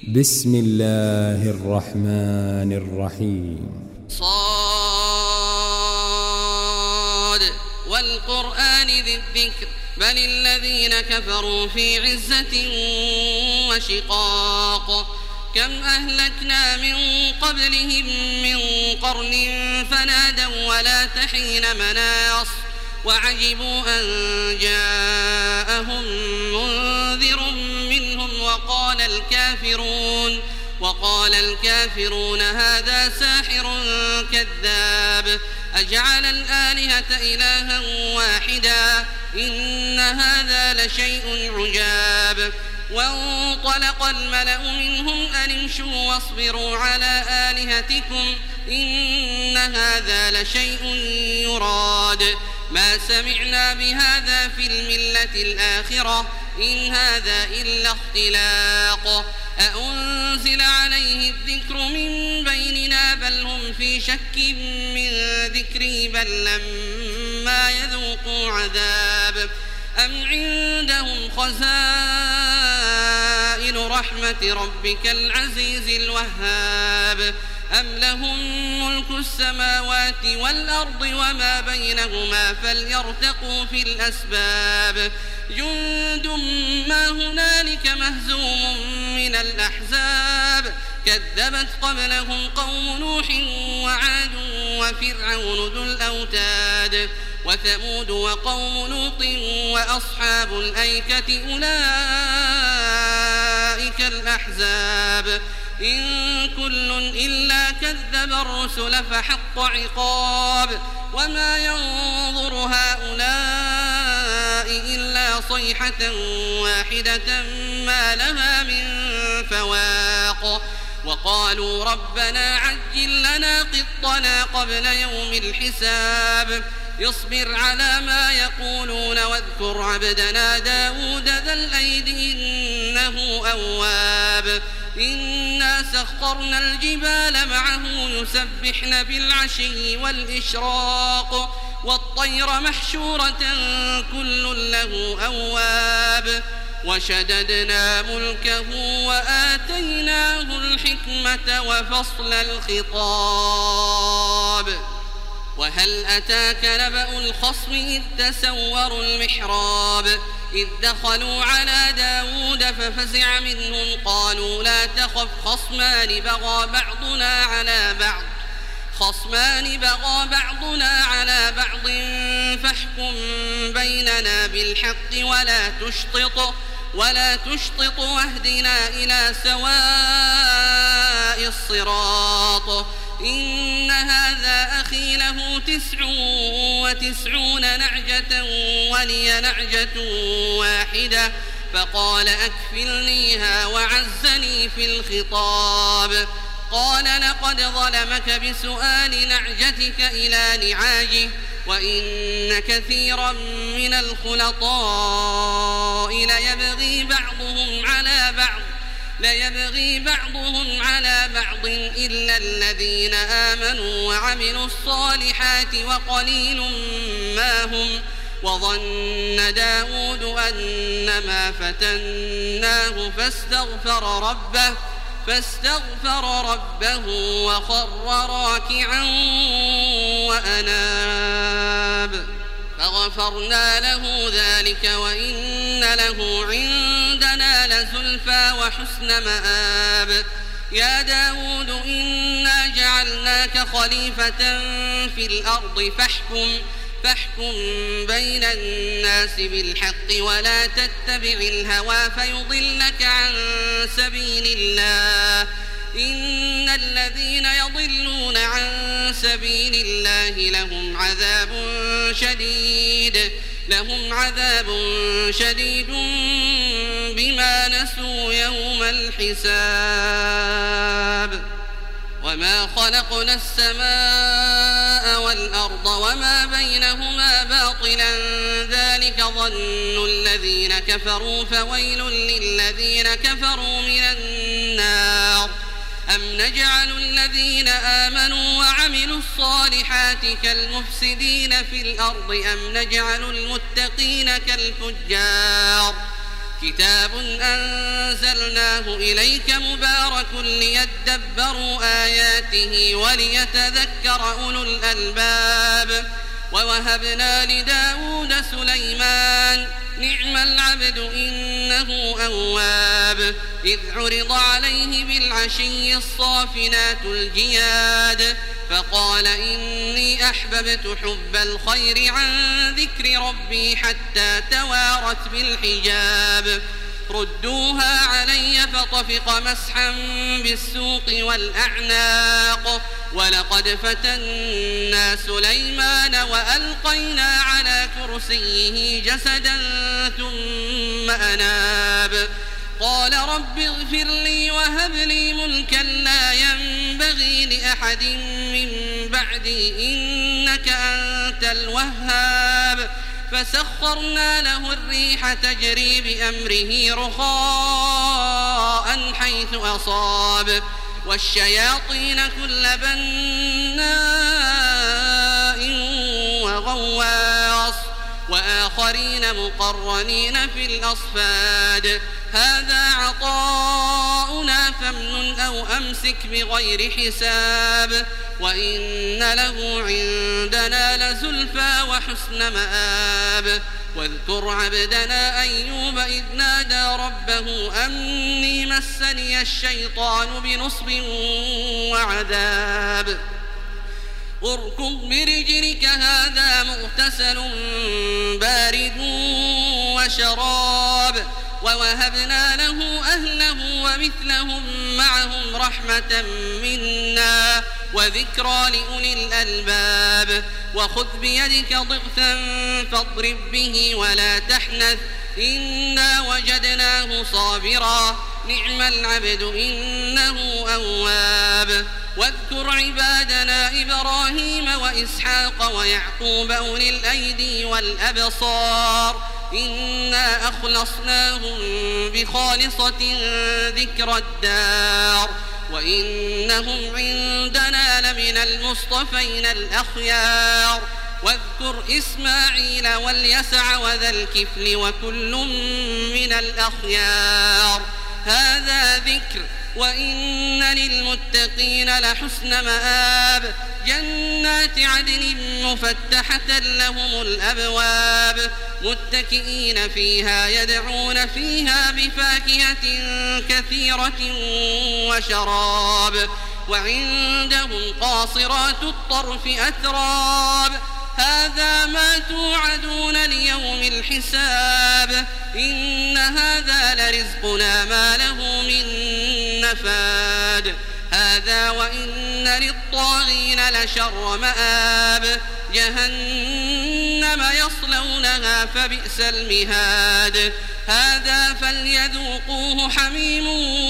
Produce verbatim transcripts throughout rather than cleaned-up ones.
بسم الله الرحمن الرحيم. صاد والقرآن ذي الذكر بل الذين كفروا في عزة وشقاق كم أهلكنا من قبلهم من قرن فنادوا ولا تحين مناص وعجبوا أن جاءهم منذر منهم وقال الكافرون وقال الكافرون هذا ساحر كذاب أجعل الآلهة إلها واحدا إن هذا لشيء عجاب وانطلق الملأ منهم أن امشوا واصبروا على آلهتكم إن هذا لشيء يراد ما سمعنا بهذا في الملة الآخرة إن هذا إلا اختلاق أأنزل عليه الذكر من بيننا بل هم في شك من ذكري بل لما يذوقوا عذاب أم عندهم خزائن رحمة ربك العزيز الوهاب أم لهم ملك السماوات والأرض وما بينهما فليرتقوا في الأسباب جند ما هنالك مهزوم من الأحزاب كذبت قبلهم قوم نوح وعاد وفرعون ذو الأوتاد وثمود وقوم لوط وأصحاب الأيكة أولئك الأحزاب إن كل إلا كذب الرسل فحق عقاب وما ينظر هؤلاء إلا صيحة واحدة ما لها من فواق وقالوا ربنا عجل لنا قطنا قبل يوم الحساب اصبر على ما يقولون واذكر عبدنا داود ذا الأيد إنه أواب إنا سخرنا الجبال معه يسبحن بالعشي والإشراق والطير محشورة كل له أواب وشددنا ملكه وآتيناه الحكمة وفصل الخطاب وهل أتاك نبأ الخصم إذ تسوروا المحراب إذ دخلوا على داود ففزع منهم قالوا لا تخف خصمان بغى بعضنا على بعض خصمان بغى بعضنا على بعض فاحكم بيننا بالحق ولا تشطط ولا تشطط واهدنا إلى سواء الصراط إن هذا أخي له تسع وتسعون نعجة ولي نعجة واحدة فقال أكفلنيها وعزني في الخطاب قال لقد ظلمك بسؤال نعجتك إلى نعاجه وإن كثيرا من الخلطاء ليبغي بعضهم على بعض ليبغي بعضهم على بعض إلا الذين آمنوا وعملوا الصالحات وقليل ما هم وظن داود أنما فتناه فاستغفر ربه فاستغفر ربه وخر راكعا وأناب فغفرنا له ذلك وإن له عندنا لزلفى وحسن مآب يا داود إنا جعلناك خليفة في الأرض فاحكم فاحكم بين الناس بالحق ولا تتبع الهوى فيضلك عن سبيل الله إن الذين يضلون عن سبيل الله لهم عذاب شديد لهم عذاب شديد بما نسوا يوم الحساب وما خلقنا السماء والأرض وما بينهما باطلا ذلك ظن الذين كفروا فويل للذين كفروا من النار أم نجعل الذين آمنوا وعملوا الصالحات كالمفسدين في الأرض أم نجعل المتقين كالفجار كتاب أنزلناه إليك مبارك ليدبروا آياته وليتذكر أولو الألباب ووهبنا لداود سليمان نعم العبد إنه أواب إذ عرض عليه بالعشي الصافنات الجياد فقال إني أحببت حب الخير عن ذكر ربي حتى توارت بالحجاب ردوها علي فطفق مسحا بالسوق والأعناق ولقد فتنا سليمان وألقينا على كرسيه جسدا ثم أناب قال رب اغفر لي وهب لي ملكا لا ينبغي لأحد من بعدي إنك أنت الوهاب فسخرنا له الريح تجري بأمره رخاء حيث أصاب والشياطين كل بناء وغواص وآخرين مقرنين في الأصفاد هذا عطاؤنا فامنن أو أمسك بغير حساب وإن له عندنا لزلفى وحسن مآب واذكر عبدنا أيوب إذ نادى ربه أني مسني الشيطان بنصب وعذاب اركض برجلك هذا مغتسل بارد وشراب ووهبنا له أهله ومثلهم معهم رحمة منا وذكرى لأولي الألباب وخذ بيدك ضغثا فاضرب به ولا تحنث إنا وجدناه صابرا نعم العبد إنه أواب واذكر عبادنا إبراهيم وإسحاق ويعقوب أولي الأيدي والأبصار إنا أخلصناهم بخالصة ذكر الدار وإنهم عندنا لمن المصطفين الأخيار واذكر إسماعيل واليسع وذا الكفل وكل من الأخيار هذا ذكر وإن للمتقين لحسن مآب جنات عدن مفتحة لهم الأبواب متكئين فيها يدعون فيها بفاكهة كثيرة وشراب وعندهم قاصرات الطرف أتراب هذا ما توعدون ليوم الحساب إن هذا لرزقنا ما له من نفاد هذا وإن للطاغين لشر مآب جهنم يصلونها فبئس المهاد هذا فليذوقوه حميم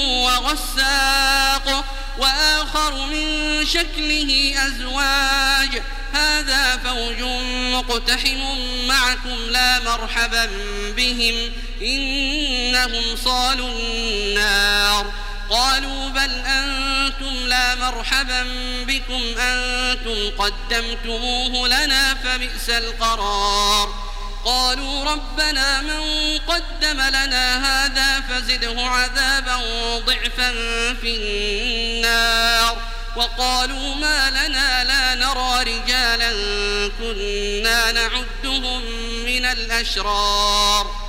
وغساق وآخر من شكله أزواج هذا فوج مقتحم معكم لا مرحبا بهم إنهم صالوا النار قالوا بل أنتم لا مرحبا بكم أنتم قدمتموه لنا فبئس القرار قالوا ربنا من قدم لنا هذا فزده عذابا ضعفا في النار وقالوا ما لنا لا نرى رجالا كنا نعدهم من الأشرار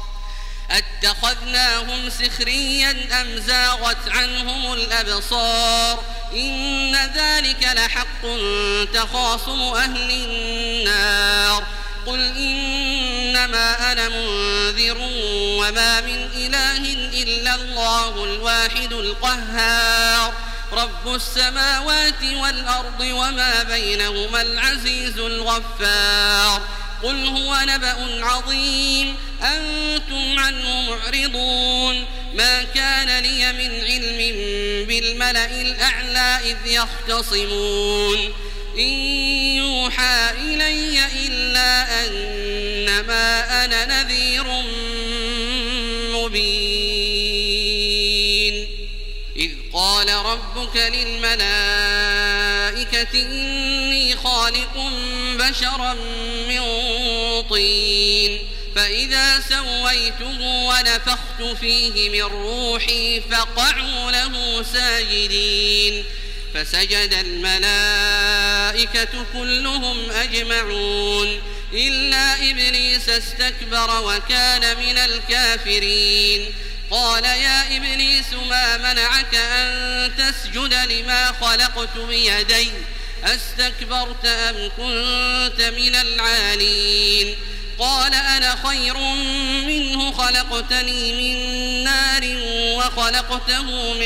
أتخذناهم سخريا أم زاغت عنهم الأبصار إن ذلك لحق تخاصم أهل النار قل إنما أنا منذر وما من إله إلا الله الواحد القهار رب السماوات والأرض وما بينهما العزيز الغفار قل هو نبأ عظيم أنتم عنه معرضون ما كان لي من علم بالملأ الأعلى إذ يختصمون إن يوحى إلي إلا أنما أنا نذير مبين إذ قال ربك للملائكة إني خالق بشرا من طين فإذا سويته ونفخت فيه من روحي فقعوا له ساجدين فسجد الملائكة كلهم أجمعون إلا إبليس استكبر وكان من الكافرين قال يا إبليس ما منعك أن تسجد لما خلقت بيدي أستكبرت أم كنت من العالين قال أنا خير منه خلقتني من نار وخلقته من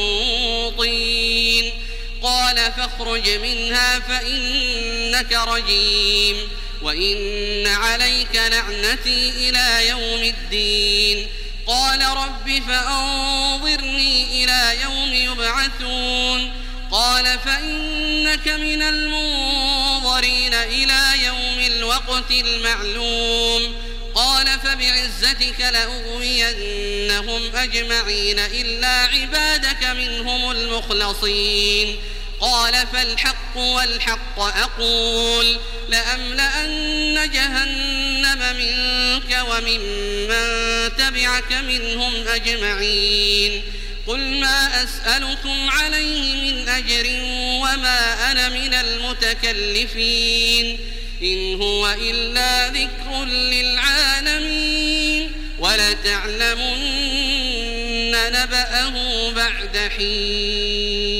طين قال فاخرج منها فإنك رجيم وإن عليك لعنتي إلى يوم الدين قال رب فأنظرني إلى يوم يبعثون قال فإنك من المنظرين إلى يوم الوقت المعلوم قال فبعزتك لأغوينهم أجمعين إلا عبادك منهم المخلصين قال فالحق والحق أقول لأملأن جهنم منك وممن تبعك منهم أجمعين قل ما أسألكم عليه من أجر وما أنا من المتكلفين إن هو إلا ذكر للعالمين ولتعلمن نبأه بعد حين.